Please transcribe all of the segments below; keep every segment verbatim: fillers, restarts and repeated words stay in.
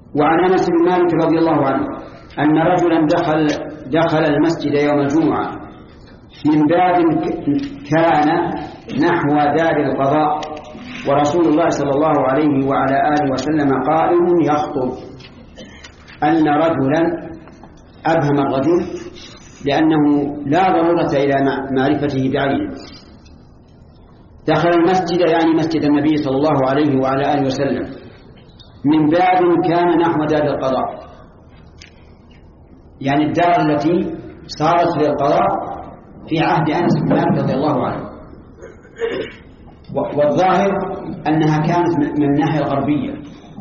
وعن أنس بن مالك رضي الله عنه أن رجلا دخل دخل المسجد يوم الجمعة من باب كان نحو دار القضاء، ورسول الله صلى الله عليه وعلى آله وسلم قائم يخطب. أن رجلا أبهم الرجل لأنه لا ضرورة إلى معرفته بعينه. دخل المسجد يعني مسجد النبي صلى الله عليه وعلى آله وسلم من باب كان نحو دار القضاء، يعني الدار التي صارت للقضاء في عهد أنس بن مالك رضي الله عنه، والظاهر أنها كانت من الناحية الغربية،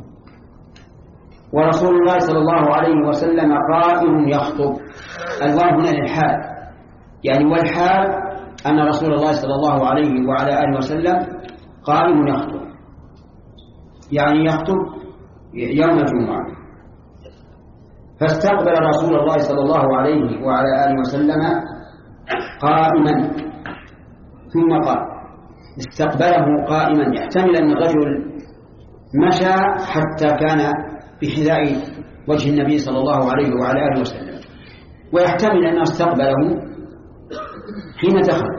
ورسول الله صلى الله عليه وسلم قائم يخطب. الواو هنا للحال، يعني والحال أن رسول الله صلى الله عليه وعلى آله وسلم قائم يخطب، يعني يخطب يوم الجمعة. فاستقبل رسول الله صلى الله عليه وعلى آله وسلم قائما، ثم قال استقبله قائما، يحتمل أن الرجل مشى حتى كان بحذاء وجه النبي صلى الله عليه وعلى آله وسلم، ويحتمل أنه استقبله حين دخل،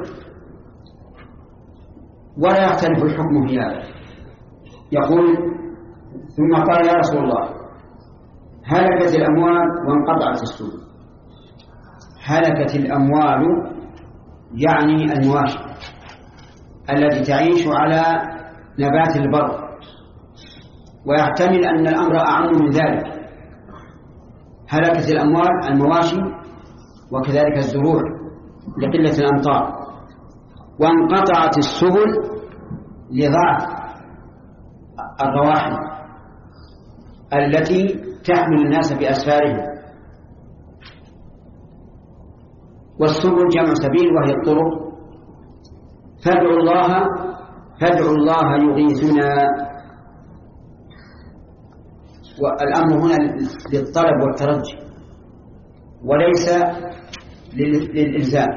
ولا يختلف الحكم في هذا. يقول ثم قال يا رسول الله هلكت الأموال وانقطعت السبل. هلكت الأموال يعني المواشي التي تعيش على نبات البر، ويحتمل أن الأمر أعم من ذلك. هلكت الأموال المواشي وكذلك الزروع لقلة الأمطار، وانقطعت السبل لضعف الرواحل التي تحمل الناس بأسفارهم. والسبل جمع سبيل وهي الطرق. فادعوا الله فادعوا الله يغيثنا. والأمر هنا للطلب والترجي وليس للإلزام،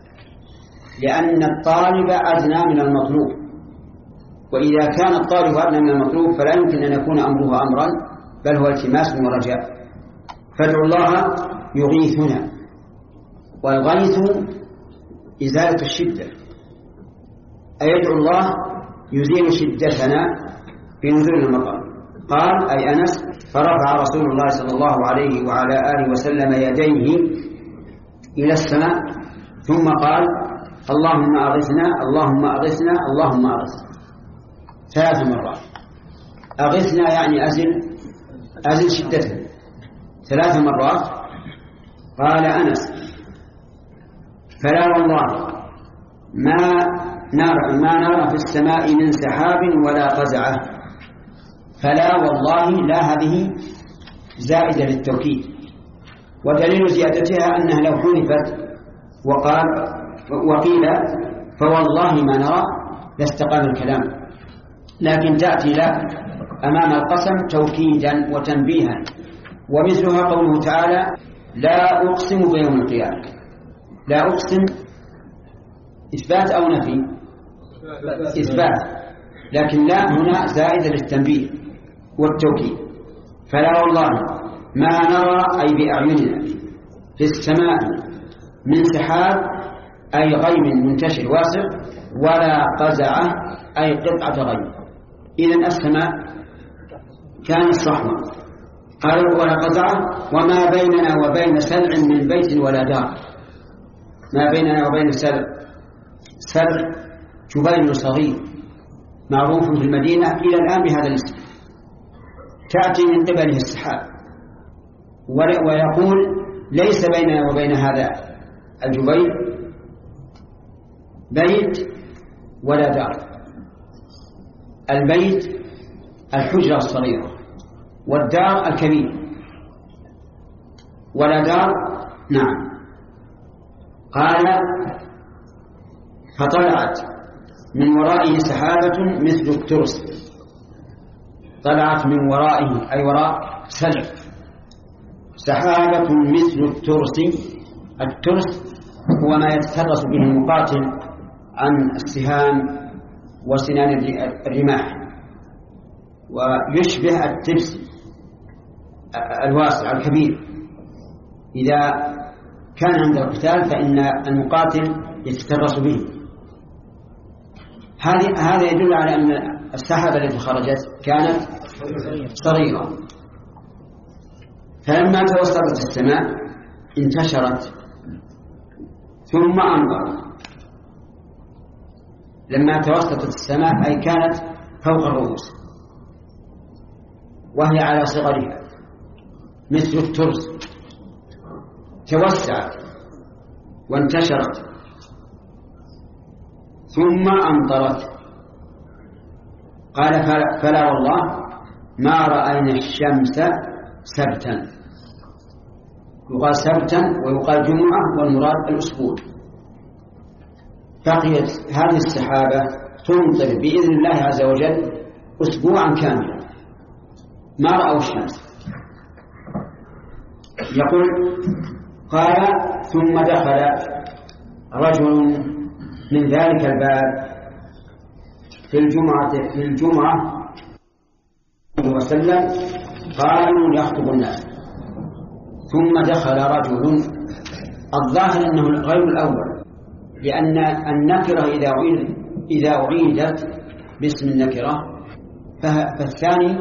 لأن الطالب أدنى من المطلوب، وإذا كان الطالب أدنى من المطلوب فلا يمكن أن يكون أمره أمرا، بل هو التماس ورجاء. فادعوا الله يغيثنا، والغيث إزالة الشدة، أي يدعو الله يزيل شدتنا في نزول المطر. قال أي أنس فرفع رسول الله صلى الله عليه وعلى آله وسلم يديه إلى السماء ثم قال اللهم أغثنا اللهم أغثنا اللهم أغثنا ثلاث مرات. أغثنا يعني أزل أزل شدته ثلاث مرات. قال أنس فلا والله ما نرى ما نرى في السماء من سحاب ولا قزعة. فلا والله لا هذه زائدة للتوكيد، ودليل زيادتها أنها لو حذفت وقال وقيل فوالله ما نرى لاستقام الكلام، لكن تأتي لا أمام القسم توكيدا وتنبيها. ومثلها قوله تعالى لا أقسم بيوم القيامة. لا أقسم إثبات أو نفي؟ إثبات، لكن لا هنا زائدة للتنبيه والتوكيد. فلا والله ما نرى أي بأعيننا في السماء من سحاب أي غيم منتشر واسع، ولا قزعة أي قطعة غيم. إذن السماء كانت صحوة. قالوا ولا قزعة وما بيننا وبين سلع من بيت ولا دار. ما بيننا وبين سلع، سلع جبيل صغير معروف في المدينة إلى الآن بهذا الاسم، تأتي من قبله السحاب، ويقول ليس بيننا وبين هذا الجبيل بيت ولا دار. البيت الحجرة الصغيرة، والدار الكبير، ولا دار. نعم. قال فطلعت من ورائه سحابة مثل الترس. طلعت من ورائه أي وراء سلع سحابة مثل الترس. الترس هو ما يتترس به المقاتل عن السهام وسنان الرماح، ويشبه التبس الواسع الكبير. إذا كان عند القتال فإن المقاتل يتكرس به. هذا يدل على أن السحابة التي خرجت كانت صغيرة، فلما توسطت السماء انتشرت ثم أمطرت. لما توسطت السماء أي كانت فوق الرؤوس وهي على صغرها مثل الترس، توسعت وانتشرت ثم أمطرت. قال فلا والله ما رأينا الشمس سبتا. يقال سبتا ويقال جمعة والمراد الأسبوع. بقيت هذه السحابة تمطر بإذن الله عز وجل أسبوعا كاملا ما رأوا الشمس. يقول قال ثم دخل رجل من ذلك الباب في الجمعة في الجمعة وسلم قالوا يخطب الناس. ثم دخل رجل، الظاهر أنه غير الأول، لأن النكرة إذا أعيدت إذا أعيدت باسم النكرة فالثاني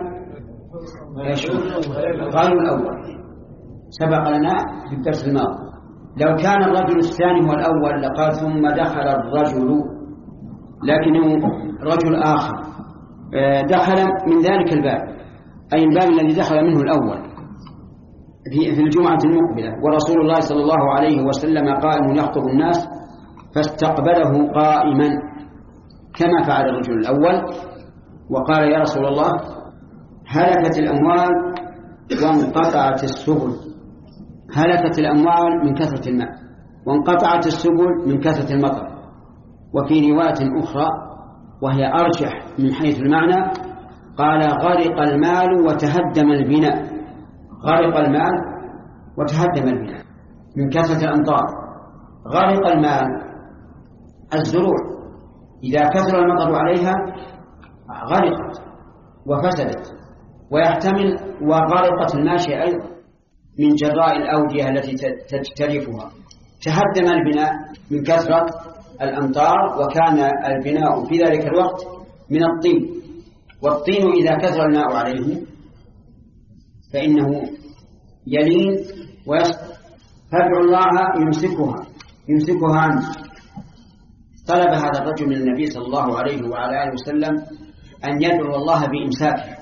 غير الأول. سبق لنا في الدرس الماضي لو كان الرجل الثاني هو الأول لقال ثم دخل الرجل، لكنه رجل آخر دخل من ذلك الباب، أي الباب الذي دخل منه الأول في الجمعة المقبلة، ورسول الله صلى الله عليه وسلم قائم يخطب الناس فاستقبله قائما كما فعل الرجل الأول وقال يا رسول الله هلكت الأموال وانقطعت السبل. هلكت الأموال من كثرة الماء وانقطعت السبل من كثرة المطر. وفي رواية أخرى وهي أرجح من حيث المعنى قال غرق المال وتهدم البناء. غرق المال وتهدم البناء من كثرة الأمطار. غرق المال الزروع إذا كثر المطر عليها غرقت وفسدت، ويحتمل وغرقت الماشية أيضا من جراء الأودية التي تجترفها. تهدم البناء من كثرة الأمطار، وكان البناء في ذلك الوقت من الطين، والطين إذا كثر الماء عليه فإنه يلين ويسقط، فادعوا الله يمسكها يمسكها عنه. طلب هذا الرجل من النبي صلى الله عليه وعلى آله وسلم أن يدعو الله بإمساكه،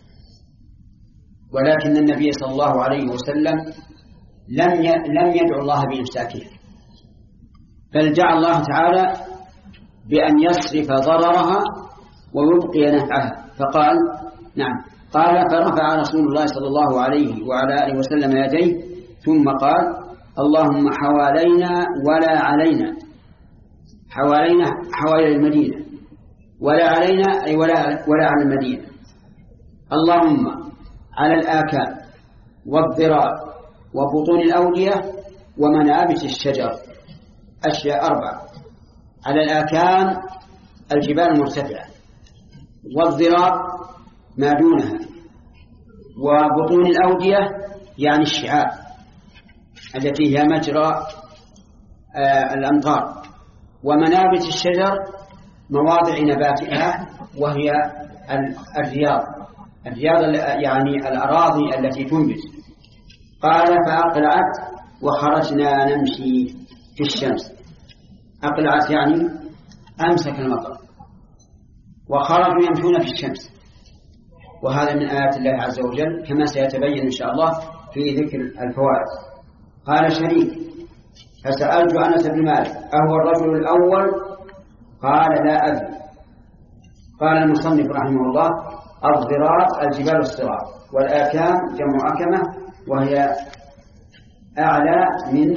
ولكن النبي صلى الله عليه وسلم لم لم يدعو الله بإمساكه، بل دعا الله تعالى بأن يصرف ضررها ويبقي نفعها. فقال نعم قال فرفع رسول الله صلى الله عليه وعلى آله وسلم يديه ثم قال اللهم حوالينا ولا علينا. حوالينا حوالي المدينة، ولا علينا أي ولا, ولا على المدينة. اللهم على الآكام والضراب وبطون الأودية ومنابت الشجر. أشياء أربعة: على الآكام الجبال المرتفعة، والضراب ما دونها، وبطون الأودية يعني الشعاب التي هي مجرى آه الأمطار، ومنابت الشجر مواضع نباتها وهي الرياض الرياض يعني الأراضي التي تنبت. قال فأقلعت وخرجنا نمشي في الشمس. أقلعت يعني أمسك المطر، وخرجوا يمشون في الشمس، وهذا من آيات الله عز وجل كما سيتبين إن شاء الله في ذكر الفوائد. قال شريك فسألت أنس بن مالك أهو الرجل الأول؟ قال لا أدري. قال المصنف رحمه الله الضراب الجبال الصغار، والآكام جمع أكمة وهي أعلى من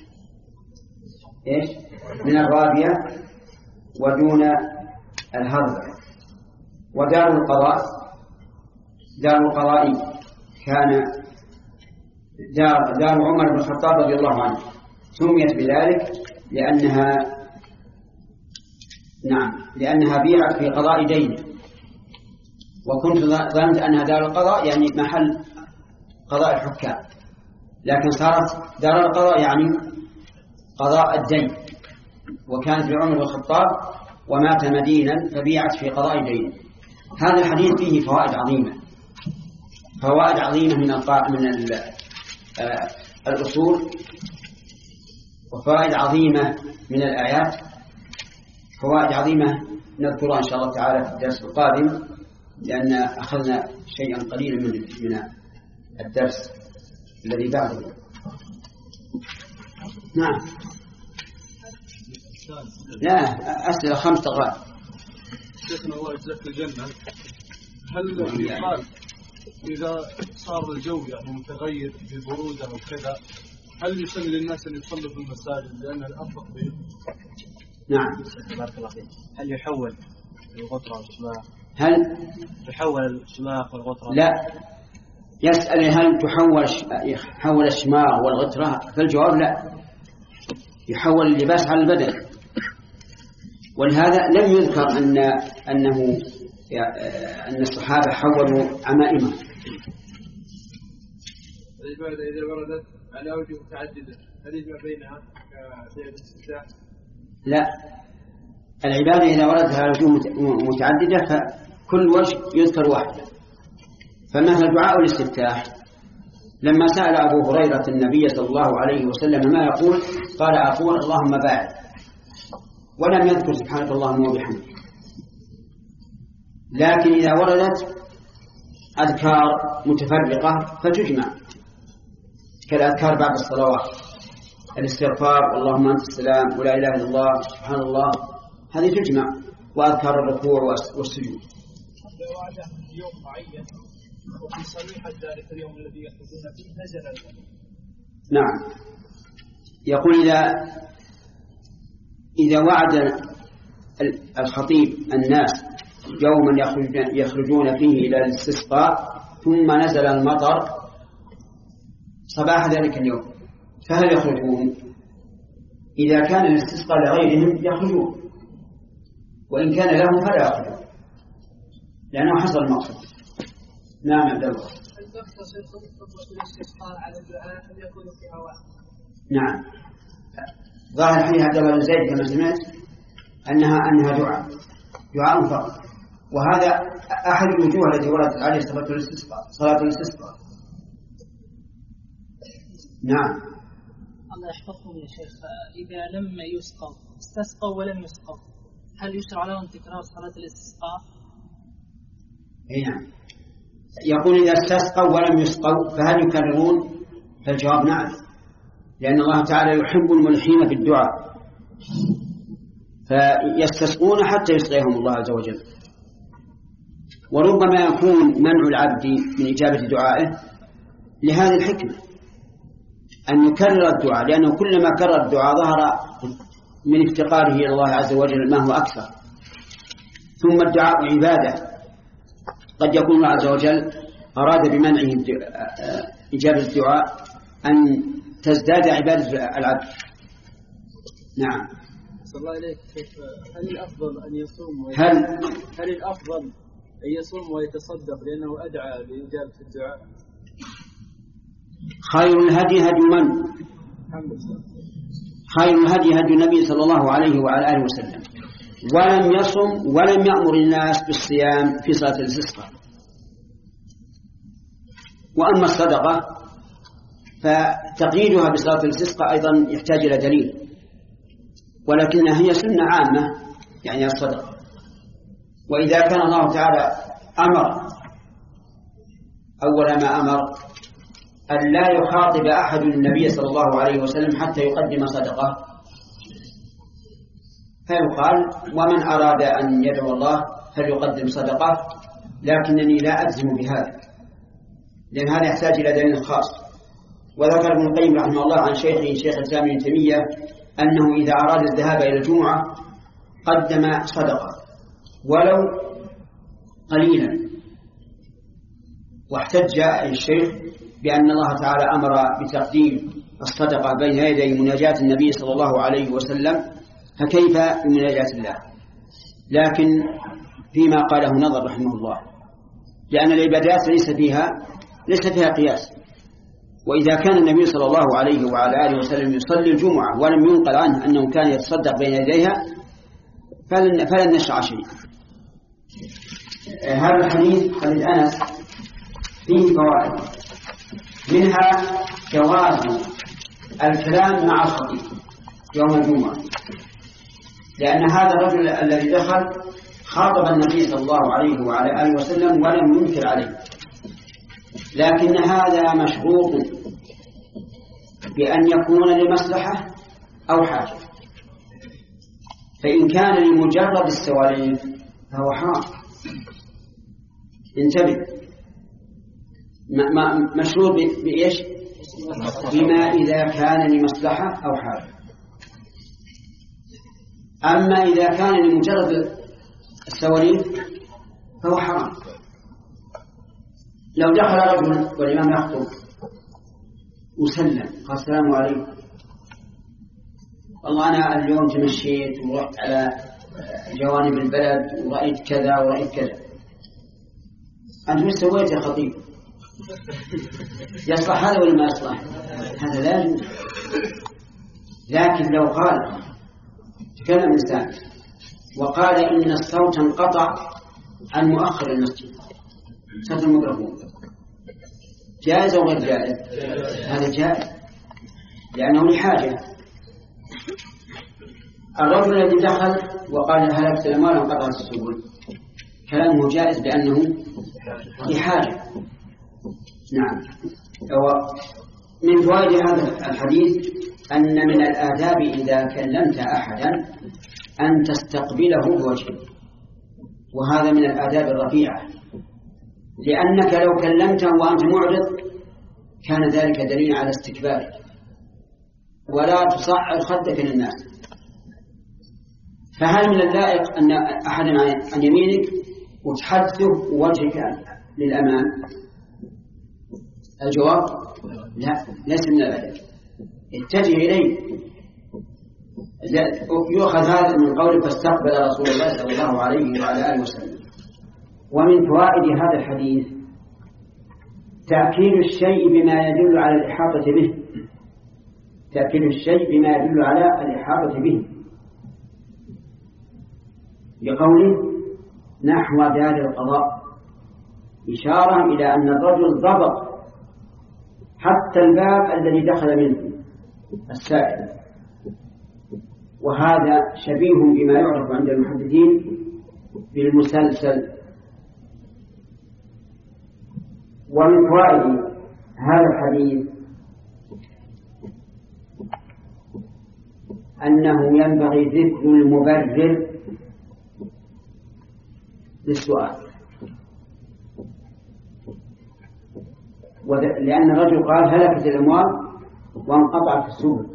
إيش؟ من الرابية ودون الهضبة. ودار القضاء دار القضاء كان دار, دار عمر بن الخطاب رضي الله عنه، سميت بذلك لأنها نعم لأنها بيعت في قضاء دين، وكنت ظننت أنها دار القضاء يعني محل قضاء الحكام، لكن صارت دار القضاء يعني قضاء الدين، وكانت لعمر الخطاب ومات مدينا فبيعت في قضاء دين. هذا الحديث فيه فوائد عظيمة، فوائد عظيمة من من الأصول، وفوائد عظيمة من الآيات، فوائد عظيمة نذكرها إن شاء الله تعالى في الدرس القادم، لأن أخذنا شيئا قليلا من من الدرس الذي بعده. نعم. لا، أسئلة خمس دقائق. شيخنا الله يجزاك الجنة، هل يقال إذا صار الجو يعني متغير ببرودة أو كذا، هل يسن للناس أن يصلوا في المساجد لأن الأفضل به؟ نعم. بارك الله فيك. هل يحول الغطرة والشماغ؟ هل يحول الشماغ والغطرة؟ لا، يسأل هل تحول يحول الشماغ والغطرة، فالجواب لا، يحول اللباس على البدن. ولهذا لم يذكر أن أنه أن الصحابة حولوا عمائمهم. العبادة إذا وردت على وجه متعددة هل يجمع بينها كفعل الاستفتاح؟ لا، العبادة إذا وردت على وجه متعددة فكل وجه يذكر واحد. فمثل دعاء الاستفتاح لما سأل أبو هريرة النبي صلى الله عليه وسلم ما يقول، قال أقول اللهم باعد، ولم يذكر سبحانك اللهم وبحمدك. لكن إذا وردت أذكار متفرقة فتجمع، كالأذكار بعد الصلوات، الاستغفار اللهم أنت السلام ولا إله إلا الله سبحان الله، هذه تجمع، وأذكار الركوع والسجود. لو وعد يوم معين وفي صريحة ذلك اليوم الذي يخرجون فيه نزل الغد. نعم. يقول إذا إذا وعد الخطيب الناس يوما يخرجون فيه إلى الاستسقاء ثم نزل المطر صباح ذلك اليوم، فهل يخرجون؟ إذا كان الاستسقاء لغيرهم يخرجون، وإن كان لهم فلا يخرجون، لأنه حصل المقصود. نعم عبد الله. هل تقتصر خطبة الاستسقاء على الدعاء أم يكون فيها واحد؟ نعم. ظاهر حديث عبد الله بن زيد كما سمعت أنها أنها دعاء دعاء فقط، وهذا أحد الوجوه التي وردت عليه صلاة الاستسقاء صلاة الاستسقاء. نعم. الله يحفظكم يا شيخ، إذا لم يسقوا استسقوا ولم يسقوا هل يشرع لهم تكرار صلاة الاستسقاء؟ أي نعم. يقول إذا استسقوا ولم يسقوا فهل يكررون؟ فالجواب نعم، لأن الله تعالى يحب الملحين في الدعاء، فيستسقون حتى يسقيهم الله عز وجل. وربما يكون منع العبد من إجابة دعائه لهذه الحكمة، أن يكرر الدعاء، لأنه كلما كرر الدعاء ظهر من افتقاره إلى الله عز وجل ما هو أكثر. ثم الدعاء عبادة، قد يكون الله عز وجل أراد بمنعه إجابة الدعاء أن تزداد عبادة العبد. نعم. صلى الله عليك، هل الأفضل أن يصوم هل هل الأفضل أن يصوم ويتصدق لأنه أدعى لإجابة الدعاء؟ خير الهدي هدي من؟ خير الهدي هدي النبي صلى الله عليه وعلى آله وسلم، ولم يصم ولم يأمر الناس بالصيام في صلاة الاستسقاء. وأما الصدقة فتقييدها بصلاة الاستسقاء أيضا يحتاج إلى دليل، ولكنها هي سنة عامة يعني الصدقة. وإذا كان الله تعالى أمر أول ما أمر أن لا يخاطب أحد النبي صلى الله عليه وسلم حتى يقدم صدقة، فيقال ومن أراد أن يدعو الله فليقدم صدقة، لكنني لا أجزم بهذا، لأن هذا يحتاج إلى دليل خاص. وذكر ابن القيم رحمه الله عن شيخه شيخ الإسلام ابن تيمية أنه إذا أراد الذهاب إلى الجمعة قدم صدقة ولو قليلا، واحتج الشيخ بأن الله تعالى أمر بتقديم الصدقة بين يدي مناجاة النبي صلى الله عليه وسلم، فكيف بمناجاة الله؟ لكن فيما قاله نظر رحمه الله، لأن العبادات ليس فيها ليس فيها قياس، وإذا كان النبي صلى الله عليه وعلى آله وسلم يصلي الجمعة ولم ينقل عنه أنه كان يتصدق بين يديها فلن, فلن نشرع شيء. هذا الحديث حديث أنس فيه فوائد، منها جواز الكلام مع الخطيب يوم الجمعة، لأن هذا الرجل الذي دخل خاطب النبي صلى الله عليه وعلى آله وسلم ولم ينكر عليه، لكن هذا مشروط بأن يكون لمصلحة أو حاجة، فإن كان لمجرد السواليف فهو حرام. انتبه، مشروط بإيش؟ بما إذا كان لمصلحة أو حاجة. أما إذا كان لمجرد السواليف فهو حرام. لو دخل رجل والإمام يخطب وسلم قال السلام عليكم، والله أنا اليوم تمشيت ورحت على جوانب البلد ورأيت كذا ورأيت كذا، أنت مش سويت يا خطيب؟ يصلح هذا ولا ما يصلح؟ هذا لا يجوز. لكن لو قال تكلم إنسان وقال إن الصوت انقطع عن مؤخر المسجد، صوت الميكروفون، جائز أو غير جائز؟ هذا جائز لأنه لحاجة. الرجل الذي دخل وقال هلكت الأموال وانقطعت السبل، كلامه جائز لأنه لحاجة. نعم. من فوائد هذا الحديث أن من الآداب إذا كلمت أحدا أن تستقبله بوجهه، وهذا من الآداب الرفيعة، لأنك لو كلمته وأنت معرض كان ذلك دليل على استكبارك. ولا تصعد خدك للناس. فهل من اللائق أن أحد عن يمينك وتحدثه ووجهك للأمام؟ الجواب لا، ليس من ذلك. اتجه إليه. يؤخذ هذا من قول فاستقبل رسول الله صلى الله عليه وعلى آله وسلم. ومن فوائد هذا الحديث تأكيد الشيء بما يدل على الإحاطة به، تأكيد الشيء بما يدل على الإحاطة به، بقوله نحو دار القضاء، إشارة إلى أن الرجل ضبط حتى الباب الذي دخل منه السائل، وهذا شبيه بما يعرف عند المحدثين بالمسلسل. ومن فوائد هذا الحديث أنه ينبغي ذكر المبرر للسؤال، لأن الرجل قال هلكت الأموال وانقطعت السبل.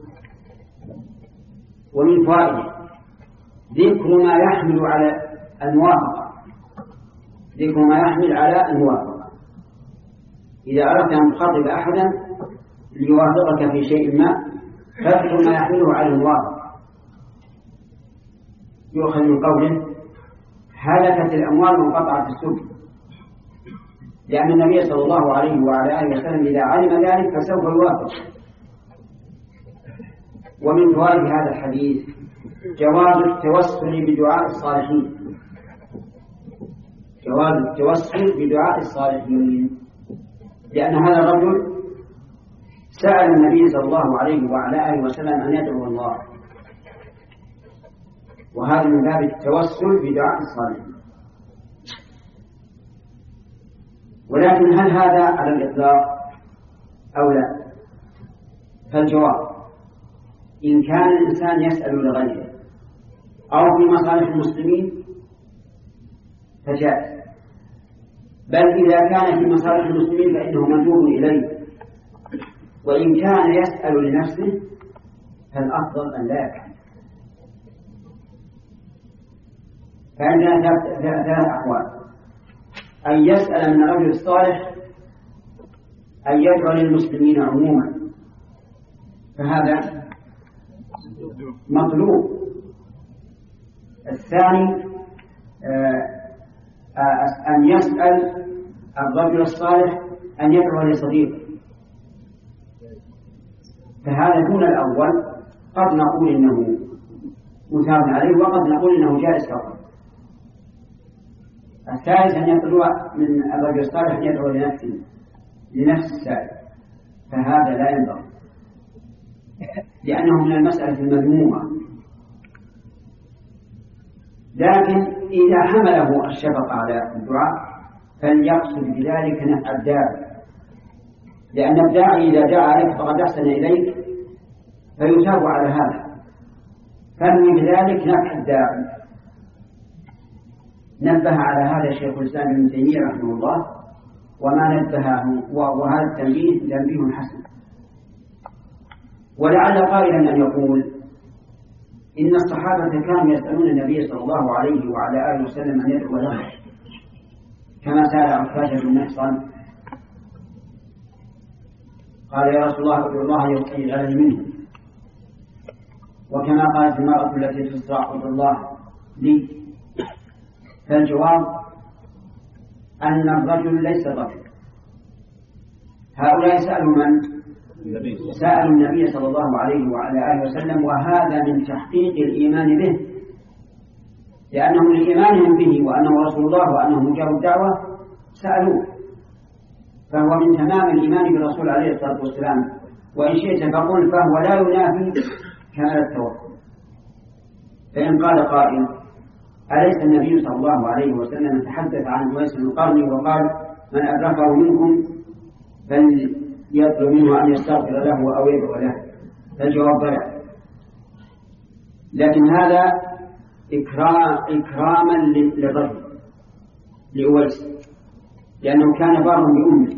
ومن فوائده ذكر ما يحمل على الموافقة، ذكر ما يحمل على الموافقة. إذا أردت أن تخاطب أحدا ليوافقك في شيء ما فاذكر ما يحمله على الموافقة. يؤخذ من قوله هلكت الأموال وانقطعت السبل، لأن النبي صلى الله عليه وعلى آله وسلم إذا علم ذلك فسوف يوافق. ومن فوائد هذا الحديث جواز التوسل بدعاء الصالحين، جواز التوسل بدعاء الصالحين، لأن هذا الرجل سأل النبي صلى الله عليه وعلى آله وسلم أن يدعو الله، وهذا من باب التوسل بدعاء الصالحين. ولكن هل هذا على الإطلاق أو لا؟ فالجواب إن كان الإنسان يسأل لغيره أو في مصالح المسلمين فجاء، بل إذا كان في مصالح المسلمين فإنه مندوب إليه، وإن كان يسأل لنفسه فالأفضل أن لا يفعل. فعندنا ثلاث أحوال: أن يسأل من الرجل الصالح، أن يدعو للمسلمين عموما، فهذا مطلوب. الثاني أن يسأل الرجل الصالح أن يدعو لصديقه، فهذا دون الأول، قد نقول إنه مثاب عليه وقد نقول إنه جائز فقط. الثالث أن يطلع من الرجل الصالح أن يدعو لنفسه لنفس السائل، فهذا لا ينبغي لأنه من المسألة المذمومة. لكن إذا حمله الشفقة على الدعاء فليقصد بذلك نفع الداعي، لأن الداعي إذا دعا عليك فقد أحسن إليك فيثاب على هذا، فانوي بذلك نفع الداعي. نبه على هذا شيخ الإسلام ابن تيمية رحمه الله، وما نبهه وهذا التنبيه تنبيه حسن. ولعل قائلا أن يقول إن الصحابة كانوا يسألون النبي صلى الله عليه وعلى آله وسلم أن يدعو لهم، كما سأل عكاشة بن محصن قال يا رسول الله ادعو الله يجعلني منه، وكما قالت المرأة التي تصرع ادعو الله لي. فالجواب أن الرجل ليس رجل. هؤلاء سألوا من؟ سألوا النبي صلى الله عليه وعلى آله وسلم، وهذا من تحقيق الإيمان به، لأنهم لإيمانهم به وأنه رسول الله وأنه مجاب الدعوة سألوه، فهو من تمام الإيمان بالرسول عليه الصلاة والسلام. وإن شئت فقل فهو لا ينافي كمال التوكل. فإن قال قائل أليس النبي صلى الله عليه وسلم تحدث عن أويس القرني وقال من أدركه منكم فليطلب منه أن يستغفر له أو يدعو له؟ فالجواب بلى، لكن هذا إكرام إكراما للرجل لأويس، لأنه كان بارا بأمه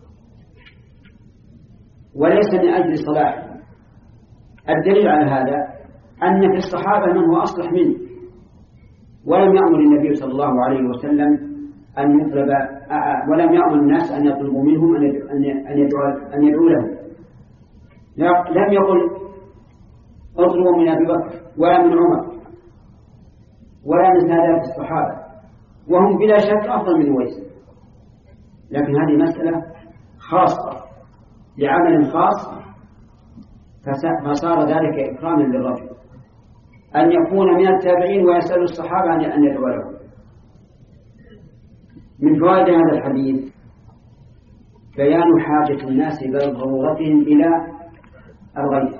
وليس من أجل صلاحه. الدليل على هذا أن في الصحابة من هو أصلح منه، ولم يأمر النبي صلى الله عليه وسلم أن يطلب، ولم يأمر الناس أن يطلبوا منهم أن يدعوا أن يدعوا لهم. لم يقل اطلبوا من أبي بكر ولا من عمر ولا من سادات الصحابة، وهم بلا شك أفضل من أويس، لكن هذه مسألة خاصة لعمل خاص، فصار ذلك إكراما للرجل أن يكون من التابعين ويسأل الصحابة أن يدعو لهم. من فوائد هذا الحديث بيان حاجة الناس بل ضرورتهم إلى الغيث،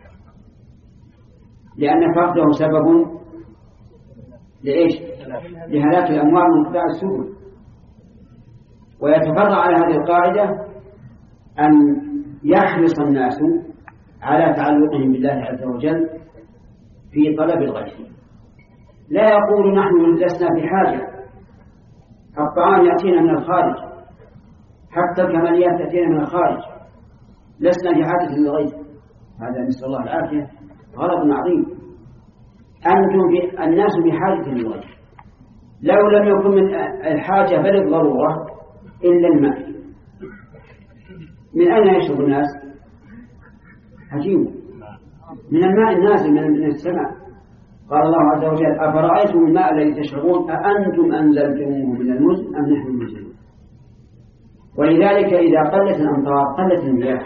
لأن فقده سبب لإيش؟ لهلاك الأموال وانقطاع السبل. ويتفرع على هذه القاعدة أن يحرص الناس على تعلقهم بالله عز وجل في طلب الغيث. لا يقول نحن لسنا بحاجة، الطعام يأتينا من الخارج، حتى الكماليات تأتينا من الخارج، لسنا بحاجة للغيث. هذا نسأل الله العافية غلط عظيم. أنتم ب... الناس بحاجة للغيث، لو لم يكن من الحاجة بل الضرورة إلا الماء، من أين يشرب الناس؟ عجيب، من الماء النازل من السماء. قال الله عز وجل أفرأيتم الماء الذي تشربون أأنتم أنزلتموه من المزن أم نحن المنزلون؟ ولذلك إذا قلت الأمطار قلت المياه.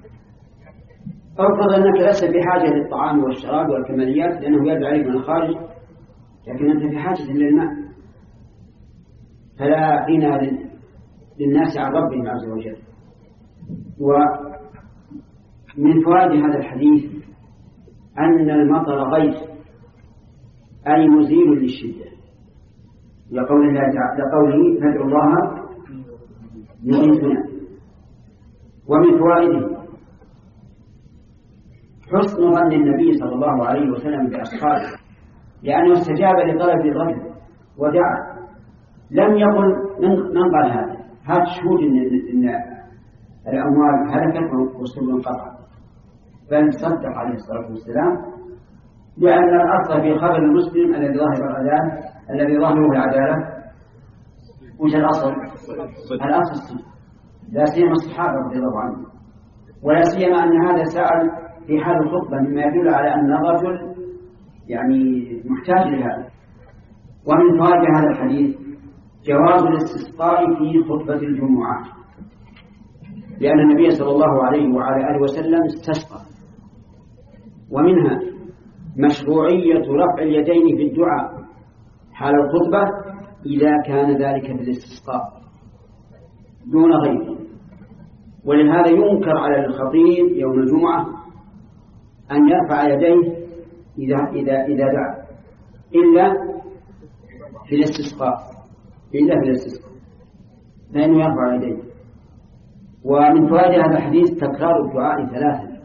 أفرض أنك لست بحاجة للطعام والشراب والكماليات لأنه يرد عليك من الخارج، لكن أنت بحاجة للماء، فلا غنى للناس عن ربهم عز وجل. ومن فوائد هذا الحديث أن المطر غيث، أي مزيل للشدة، لقول الله تعالى لقوله فادعوا الله يغيثنا. ومن فوائده حسن ظن النبي صلى الله عليه وسلم بأصحابه، لأنه استجاب لطلب الرجل ودعا، لم يقل من قال هذا هذا شهود إن, إن الأموال هلكت والسبل انقطعت، بل صدق عليه الصلاة والسلام، لأن الأصل في خبر المسلم الذي ظاهر العدالة الذي ظاهره العدالة. وش الأصل؟ الأصل الصدق، لا سيما الصحابة رضي الله عنهم، ولا سيما أن هذا سأل في حال الخطبة، مما يدل على أن الرجل يعني محتاج لهذا. ومن فوائد هذا الحديث جواز الاستسقاء في خطبة الجمعة، لأن النبي صلى الله عليه وعلى آله وسلم استسقى ومنها مشروعية رفع اليدين في الدعاء حال الخطبة إذا كان ذلك في الاستسقاء دون غيره. ولهذا ينكر على الخطيب يوم الجمعة أن يرفع يديه إذا, إذا, إذا دعا إلا في الاستسقاء إلا في الاستسقاء لأنه يرفع يديه. ومن فوائد هذا الحديث تكرار الدعاء ثلاثا،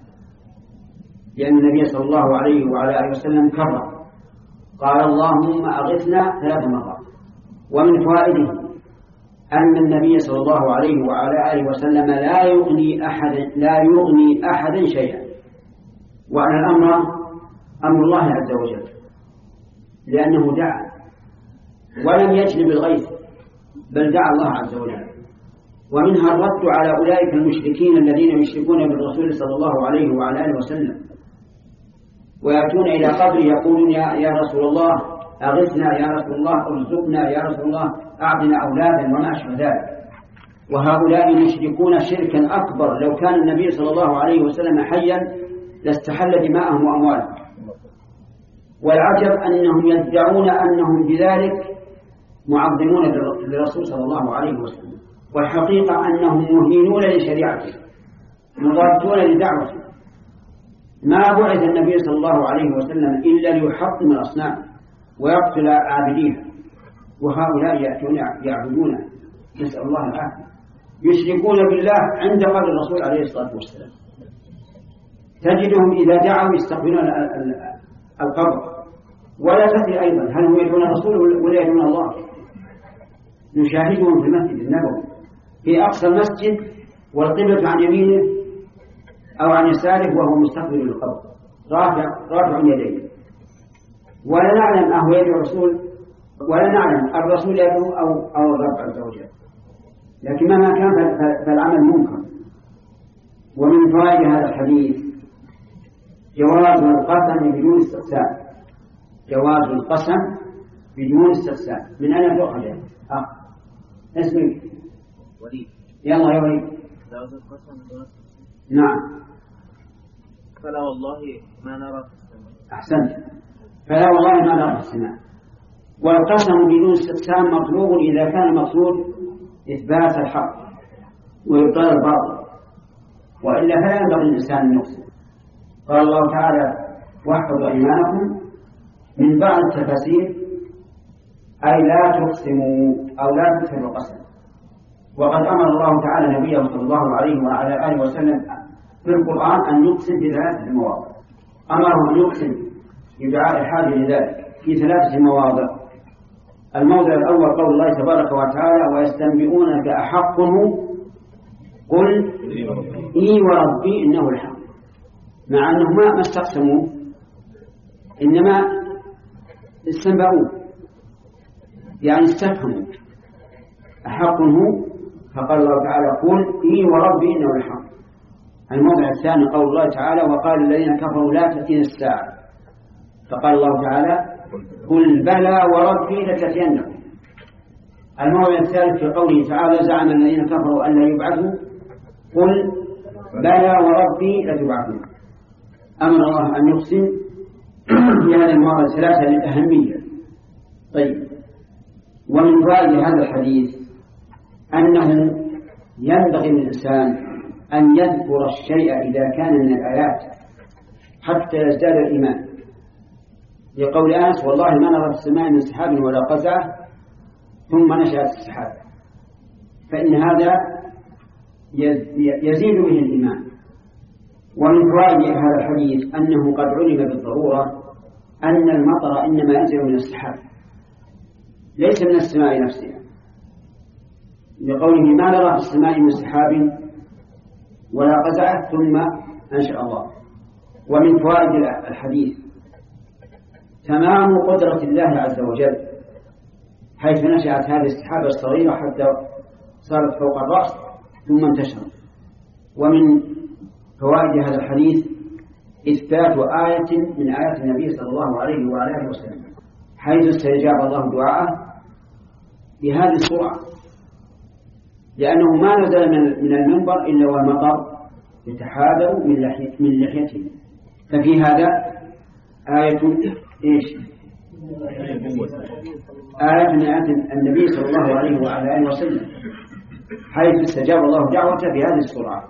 لأن النبي صلى الله عليه وعلى آله وسلم كرر قال اللهم أغثنا ثلاث مرات. ومن فوائده أن النبي صلى الله عليه وعلى آله وسلم لا يغني أحد لا يغني أحدا شيئا، وأن الأمر أمر الله عز وجل، لأنه دعا ولم يجلب الغيث بل دعا الله عز وجل. ومنها الرد على أولئك المشركين الذين يشركون بالرسول صلى الله عليه وعلى آله وسلم ويأتون إلى قبر يقولون يا, يا رسول الله أغثنا، يا رسول الله ارزقنا، يا رسول الله أعطنا أولادا وما أشبه ذلك. وهؤلاء يشركون شركا أكبر، لو كان النبي صلى الله عليه وسلم حيا لاستحل دماءهم وأموالهم. والعجب أنهم يدعون أنهم بذلك معظمون للرسول صلى الله عليه وسلم، والحقيقة أنهم مهينون لشريعته مضادون لدعوته. ما بعث النبي صلى الله عليه وسلم إلا ليحطم الأصنام ويقتل عابديها، وهؤلاء يأتون يعبدون نسأل الله العافية، يشركون بالله عند قبر الرسول عليه الصلاة والسلام. تجدهم إذا دعوا يستقبلون القبر، ولا تدري أيضا هل هم يدعون الرسول ولا يدعون الله. نشاهدهم في المسجد النبوي في أقصى المسجد والقبلة عن يمينه أو عن يساره وهو مستقبل للقبر رافع رافع يديه، ولا نعلم أهو يدعو الرسول ولا نعلم الرسول يدعو أو أو الرب عز وجل، لكن مهما كان فالعمل منكر. ومن فوائد هذا الحديث جواز القسم بدون استقسام، جواز القسم بدون استقسام. من أين تؤخذ يا أخ؟ اسمك وليد. يلا يا وليد. جواز القسم بدون استقسام. نعم. فلا والله ما نرى في السماء. أحسنت. فلا والله ما نرى في السماء. والقسم بدون استقسام مطلوب إذا كان المقصود إثبات الحق وإبطال الباطل، وإلا فلا ينبغي الإنسان أن يقسم. قال الله تعالى واحفظوا أيمانكم من بعض التفاسير أي لا تقسموا أو لا تكثروا القسم. وقد أمر الله تعالى نبيه صلى الله عليه وعلى آله وسلم في القرآن أن يقسم في ثلاثة مواضع. أمره أن يقسم بدعاء الحاجة لذلك في ثلاثة مواضع. الموضع الأول قول الله تبارك وتعالى ويستنبئونك أحق هو قل إي وربي إنه الحق، مع أنهم ما استقسموا إنما استنبأوه يعني استفهموا أحق هو، فقال الله تعالى قل إي وربي إنه الحق. الموضع الثاني قول الله تعالى وقال الذين كفروا لا تأتينا الساعة، فقال الله تعالى قل بلى وربي لتأتينكم. الموضع الثالث في قوله تعالى زعم الذين كفروا أن لا يبعثوا قل بلى وربي لتبعثون. أمر الله أن يقسم في هذه المواضع الثلاثة للأهمية. طيب، ومن فوائد هذا الحديث أنه ينبغي للإنسان أن يذكر الشيء إذا كان من الآيات حتى يزداد الإيمان، لقول أنس والله ما نرى في السماء من سحاب ولا قزعة ثم نشأت السحاب، فإن هذا يزيد به الإيمان. ومن فوائد هذا الحديث أنه قد علم بالضرورة أن المطر إنما ينزل من السحاب ليس من السماء نفسها، لقوله ما نرى في السماء من سحاب ولا قزعة ثم أنشأ الله. ومن فوائد الحديث تمام قدرة الله عز وجل حيث نشأت هذه السحابة الصغيرة حتى صارت فوق الرأس ثم انتشرت. ومن فوائد هذا الحديث إثبات آية من آيات النبي صلى الله عليه وعلى آله وسلم حيث استجاب الله دعاءه بهذه السرعة، لأنه ما نزل من المنبر إلا والمطر يتحاذر من لحيته ففي هذا آية إيش؟ آية من آيات النبي صلى الله عليه وعلى آله وسلم، حيث استجاب الله دعوته بهذه السرعة.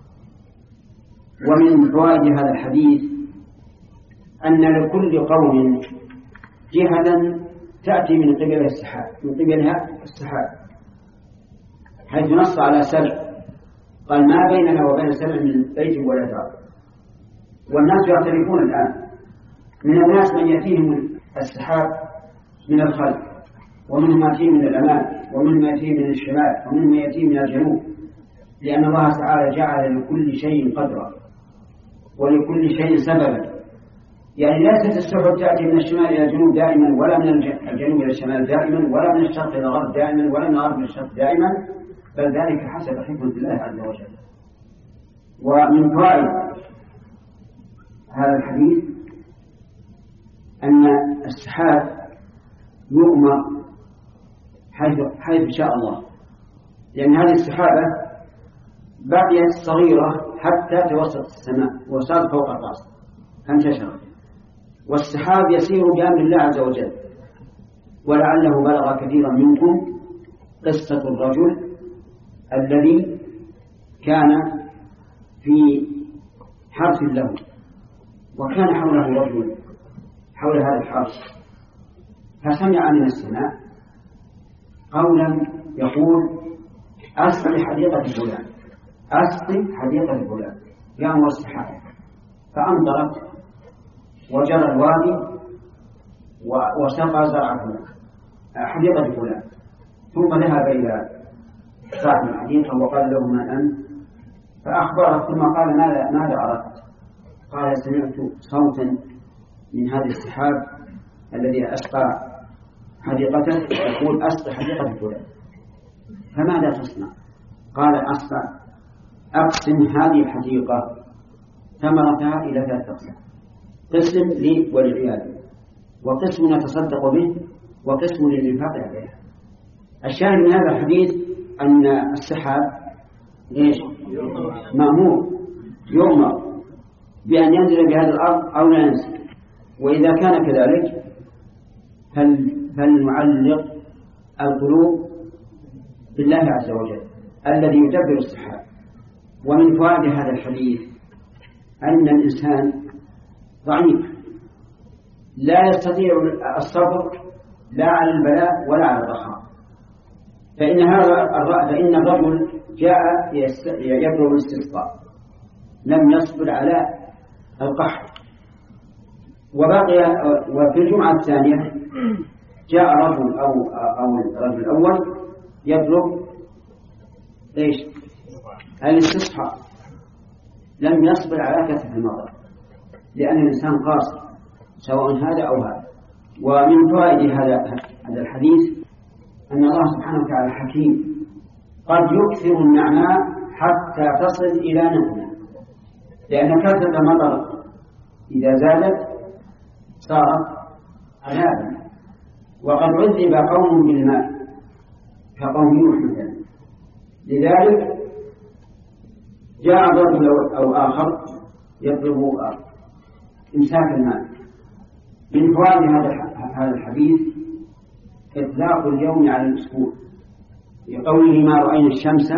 ومن فوائد هذا الحديث أن لكل قوم جهة تأتي من قبلها السحاب من قبلها السحاب حيث نص على سبع، قال ما بيننا وبين سبع من بيت ولا دار. والناس يعترفون الآن، من الناس من يأتيهم السحاب من الخلف، ومنهم يأتيه من الأمام، ومنهم يأتيه من الشمال، ومنهم يأتيه من الجنوب، لأن الله تعالى جعل لكل شيء قدرا ولكل شيء سببا. يعني ليست السحب تأتي من الشمال إلى الجنوب دائما، ولا من الجنوب إلى الشمال دائما، ولا من الشرق إلى الغرب دائما، ولا من الغرب إلى الشرق دائما، بل ذلك حسب حكمة الله عز وجل. ومن فوائد هذا الحديث أن السحاب يؤمر حيث حيث شاء الله، لأن هذه السحابة بقيت صغيرة حتى توسط السماء وصارت فوق الرأس فانتشرت. والسحاب يسير بأمر الله عز وجل. ولعله بلغ كثيرا منكم قصة الرجل الذي كان في حرث له، وكان حوله رجل حول هذا الحرث، فسمع من السماء قولا يقول أسقي حديقة فلان، أسقي حديقة فلان، يأمر السحاب، فأمطرت وجرى الوادي وسقى زرع فلان حديقة فلان. ثم ذهب إلى صاحب الحديقة وقال له من أنت؟ فأخبره، ثم قال ماذا ماذا أردت؟ قال سمعت صوتا من هذا السحاب الذي أسقى حديقته يقول أسقي حديقة فلان. فماذا تصنع؟ قال أسقى أقسم هذه الحديقة ثمرتها إلى ثلاث أقسام، قسم لي وللعيال، وقسم نتصدق به، وقسم للإنفاق عليها. الشاهد من هذا الحديث أن السحاب إيش؟ مأمور يؤمر بأن ينزل بهذه الأرض أو لا ينزل. وإذا كان كذلك فلنعلق القلوب بالله عز وجل الذي يدبر السحاب. ومن فوائد هذا الحديث أن الإنسان ضعيف لا يستطيع الصبر لا على البلاء ولا على الرخاء. فإن هذا فإن الرجل جاء يبلغ الاستسقاء لم يصبر على القحط، وبقي. وفي الجمعة الثانية جاء رجل أو أو الرجل الأول يبلغ إيش؟ الاستصحاء، لم يصبر على كثرة المطر، لأن الإنسان قاصر سواء هذا أو هذا. ومن فوائد هذا هذا الحديث أن الله سبحانه وتعالى حكيم، قد يكثر النعماء حتى تصل إلى نعمة، لأن كثرة المطر إذا زادت صارت عذابا. وقد عذب قوم بالماء كقوم نوح مثلا، لذلك جاء رجل أو آخر يطلب إمساك الماء. من فوائد هذا الحديث إطلاق اليوم على الأسبوع، لقوله ما رأينا الشمس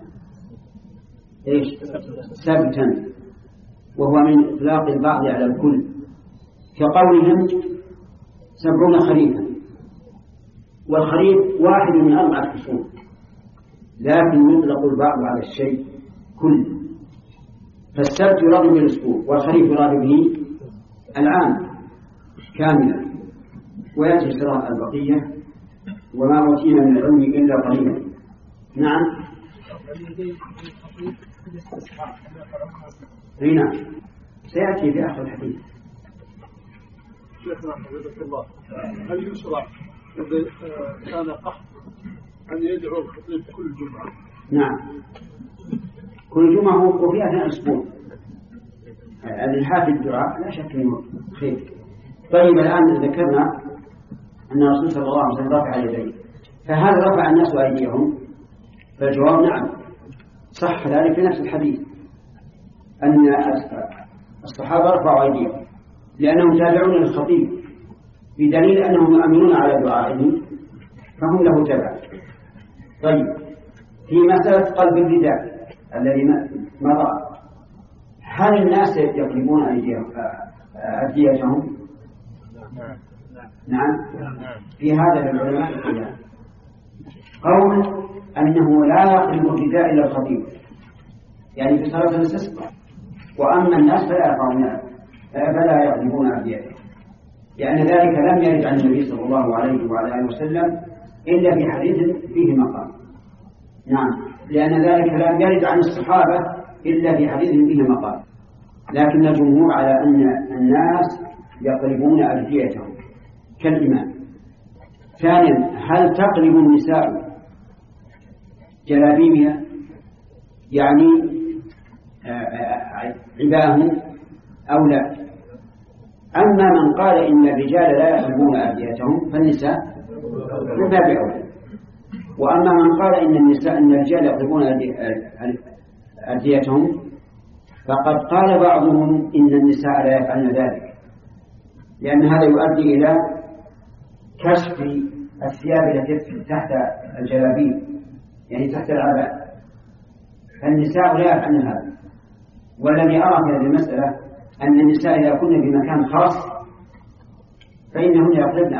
إيش سبتا، وهو من إطلاق البعض على الكل، كقولهم سبعون خريفا، والخريف واحد من أربعة فصول، لكن يطلق البعض على الشيء كله. فالسبت يراد به الأسبوع، والخريف يراد به العام كاملا. ويأتي سراء البقية وما أوتينا من العلم إلا قليلا. نعم نعم سيأتي في آخر الحديث. شيخنا حفظك الله، هل يشرع إذا كان قحط أن يدعو الخطيب كل جمعة؟ نعم كل جمعة وفي أثناء الأسبوع الإلحاح الدعاء لا شك أنه خير. طيب الآن ذكرنا أن الرسول صلى الله عليه وسلم رفع يديه، فهل رفع الناس أيديهم؟ فالجواب نعم، صح ذلك في نفس الحديث أن الصحابة رفعوا أيديهم لأنهم تابعون للخطيب بدليل أنهم يؤمنون على دعائه فهم له تبع. طيب في مسألة قلب الرداء الذي مضى، هل الناس يقلبون أيديهم؟ نعم. في هذا العلماء قول أنه لا يقلب الرداء إلا الخطيب، يعني في صلاة الاستسقاء، وأما الناس فلا يقلبون فلا يقلبون أيديهم، لأن ذلك لم يرد عن النبي صلى الله عليه وعلى آله وسلم إلا في حديث فيه مقام. نعم، لأن ذلك لم يرد عن الصحابة إلا في حديث فيه مقام، لكن الجمهور على أن الناس يقلبون أيديهم كالإمام. ثانيا، هل تقلب النساء جلابيبها يعني عباهم أو لا؟ أما من قال إن الرجال لا يقلبون أيديهم فالنساء من باب أولى، وأما من قال إن النساء إن الرجال يقلبون أيديهم فقد قال بعضهم إن النساء لا يفعلن ذلك، لأن هذا يؤدي إلى كشف الثياب التي تحت الجلابيب يعني تحت العباء، فالنساء لا يفعلن هذا. والذي أرى في هذه المسألة أن النساء إذا كن في مكان خاص فإنهن يقلبن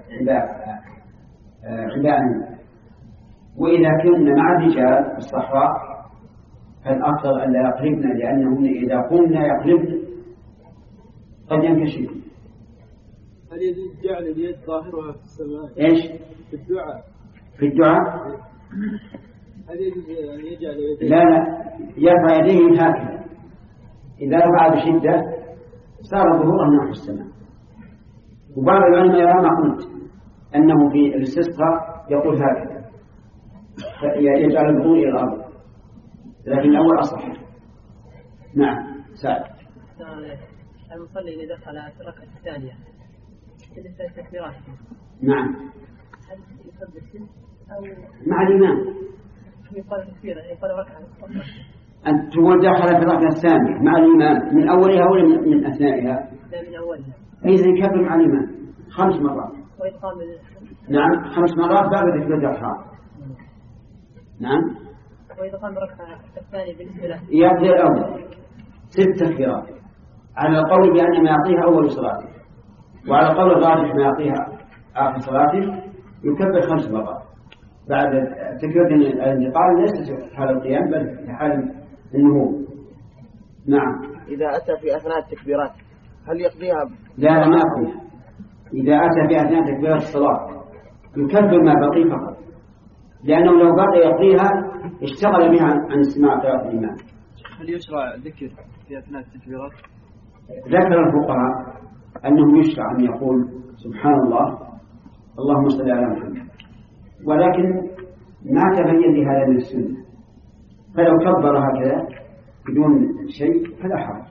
عباءً، وإذا كن مع الرجال في الصحراء فالأفضل أن لا يقلبن، لأنهن إذا قمنا يقلبن قد ينكشف. هل يجعل اليد ظاهرها في السماء؟ إيش؟ في الدعاء. في الدعاء؟ هل يجعل يديه؟ لا لا، يرفع يديه هكذا، إذا رفع بشدة صار ظهوره نحو السماء. وبعض العلماء يرى ما قلت أنه في الاستسقاء يقول هكذا يجعل الظهور إلى الأرض، لكن الأول أصح. نعم. سعد. المصلي إذا دخل في الركعة الثانية تلك التكبيرات. نعم. هل يكبر سن أو مع الإمام؟ يقال تكبيرا يقال ركعة. أن تقول دخل في الركعة الثانية مع الإمام من أولها ولا من أثنائها؟ لا من أولها. إذا يكبر مع الإمام خمس مرات. ويقام. نعم، خمس مرات بعد تكبيرة الإحرام. نعم. وإذا قام بركعة الثانية بالنسبة له يبدأ الأول ست تكبيرات على القول بأن ما يعطيها أول صلاته، وعلى القول الراجح ما يعطيها آخر صلاته يكبر خمس مرات بعد تكبيرة الانتقال، ليست في حال القيام بل في حال النهوض. نعم. إذا أتى في أثناء التكبيرات هل يقضيها؟ لا لا ما يقضيها. إذا أتى في أثناء تكبيرة الصلاة يكبر ما بقي فقط، لأنه لو بقي يقضيها اشتغل بها عن استماع قراءة الإمام. هل يشرع ذكر في أثناء التكبيرات؟ ذكر الفقهاء أنه يشرع أن يقول سبحان الله اللهم صل على محمد، ولكن ما تبين لهذا من السنة، فلو كبر هكذا بدون شيء فلا حرج.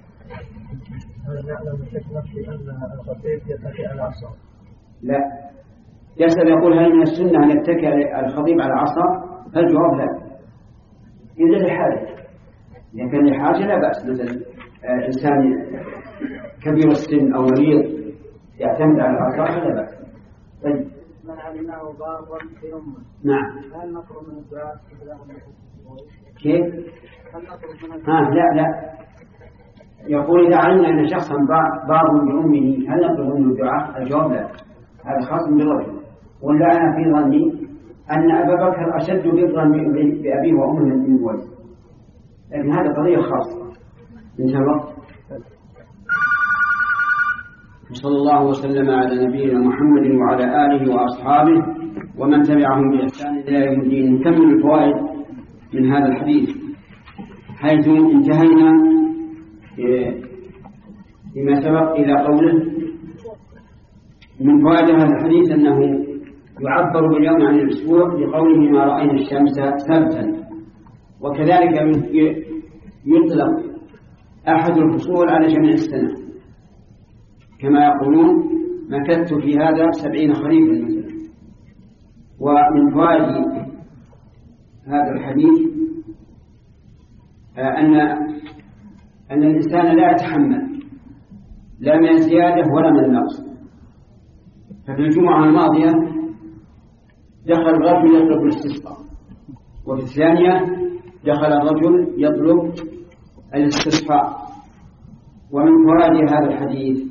لا، يسأل يقول هل من السنة أن يتكئ الخطيب على العصا؟ فالجواب لا، إذا لحاجة، إذا كان لحاجة لا بأس. مثلا إنسان كبير السن أو مريض يعتمد على العصا فلا بأس. طيب. من علمناه ضارا في أمه. نعم. هل نطلب من الدعاء؟ كيف؟ هل نطلب من ها لا لا، يقول إذا علمنا أن شخصا ضار بأمه هل نطلب منه الدعاء؟ الجواب لا، هذا خاص بالرجل. ولا أنا في ظني أن أبا بكر أشد برا بأبيه وأمه من ولد، لكن هذا قضية خاصة. انتهى الوقت. صلى الله وسلم على نبينا محمد وعلى آله وأصحابه ومن تبعهم بإحسان إلى يوم الدين. نكمل الفوائد من هذا الحديث حيث انتهينا فيما سبق إلى قوله من فوائد هذا الحديث أنه يعبر باليوم عن الأسبوع بقوله ما رأينا الشمس سبتا، وكذلك يطلق أحد الفصول على جميع السنة، كما يقولون مكثت في هذا سبعين خريفا مثلا. ومن فوائد هذا الحديث أن أن الإنسان لا يتحمل لا من الزيادة ولا من النقص. ففي الجمعة الماضية دخل الرجل يطلب الاستسقاء، وفي الثانية دخل الرجل يطلب الاستصحاء. ومن فوائد هذا الحديث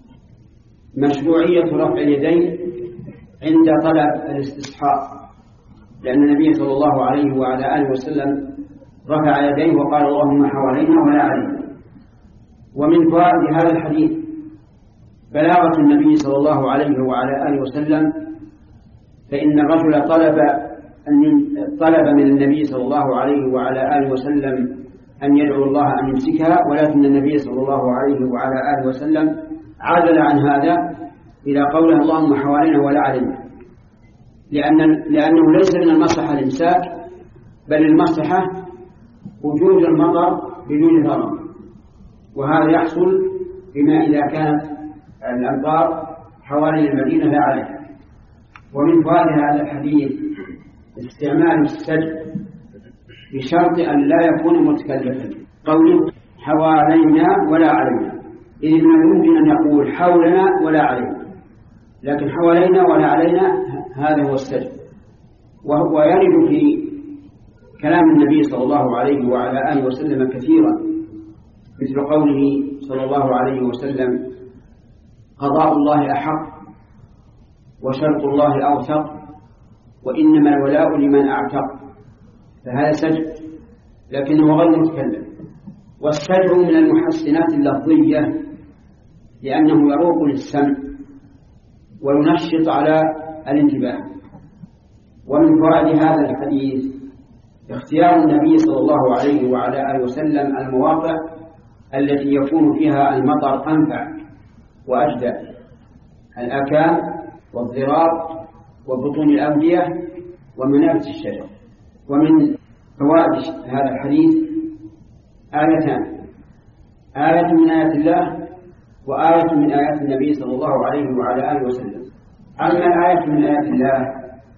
مشروعية رفع اليدين عند طلب الاستصحاء، لأن النبي صلى الله عليه وعلى آله وسلم رفع يديه وقال اللهم حوالينا ولا علينا. ومن فوائد هذا الحديث بلاغة النبي صلى الله عليه وعلى آله وسلم، فإن الرجل طلب أن طلب من النبي صلى الله عليه وعلى آله وسلم أن يدعو الله أن يمسكها، ولكن النبي صلى الله عليه وعلى آله وسلم عدل عن هذا إلى قوله اللهم حوالينا ولا علينا، لأن لأنه ليس من المصلحة الإمساك، بل المصلحة وجود المطر بدون ضرر، وهذا يحصل بما إذا كانت الأمطار حوالي المدينة لا عليها. ومن فوائد هذا الحديث استعمال السجد بشرط أن لا يكون متكلفا، قوله حوالينا ولا علينا، إذ من يمكن أن يقول حولنا ولا علينا، لكن حوالينا ولا علينا هذا هو السجد. وهو يرد في كلام النبي صلى الله عليه وعلى آله وسلم كثيرا، مثل قوله صلى الله عليه وسلم قضاء الله أحق وشرط الله أوثق وإنما الولاء لمن أعتق، فهذا سجد لكنه غير متكلم. والسجد من المحسنات اللفظية لأنه يروق للسمع وينشط على الانتباه. ومن فوائد هذا الحديث اختيار النبي صلى الله عليه وعلى آله وسلم المواقع التي يكون فيها المطر أنفع وأجدى، الأكام والضراب وبطون الأودية ومنابت الشجر. ومن فوائد هذا الحديث آيتان، آية من آيات الله وآية من آيات النبي صلى الله عليه وعلى آله وسلم. أما الآية من آيات الله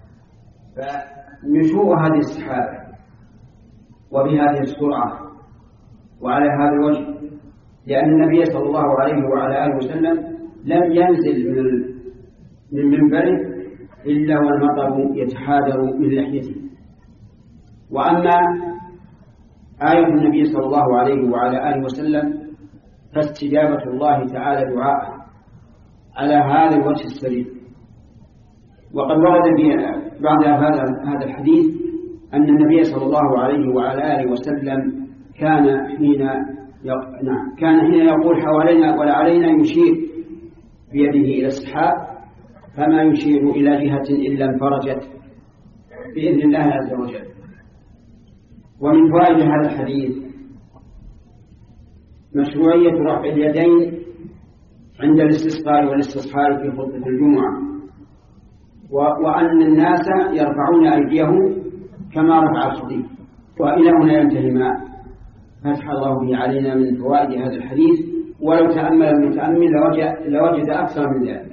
فنشوء هذه السحابة وبهذه السرعة وعلى هذا الوجه، لأن النبي صلى الله عليه وعلى آله وسلم لم ينزل من من منبره إلا والمطر يتحادر من لحيته. وأما آية النبي صلى الله عليه وعلى آله وسلم فاستجابة الله تعالى دعاءه على هذا الوجه السليم. وقد ورد في بعد هذا هذا الحديث أن النبي صلى الله عليه وعلى آله وسلم كان حين نعم كان حين يقول حوالينا ولا علينا يشير بيده إلى السحاب، فما يشير إلى جهة إلا انفرجت بإذن الله عز وجل. ومن فوائد هذا الحديث مشروعية رفع اليدين عند الاستسقاء والاستصحاء في خطبة الجمعة، وأن الناس يرفعون أيديهم كما رفع الخطيب. وإلى هنا ينتهي ما فتح الله به علينا من فوائد هذا الحديث، ولو تأمل المتأمل لوجد, لوجد أكثر من ذلك.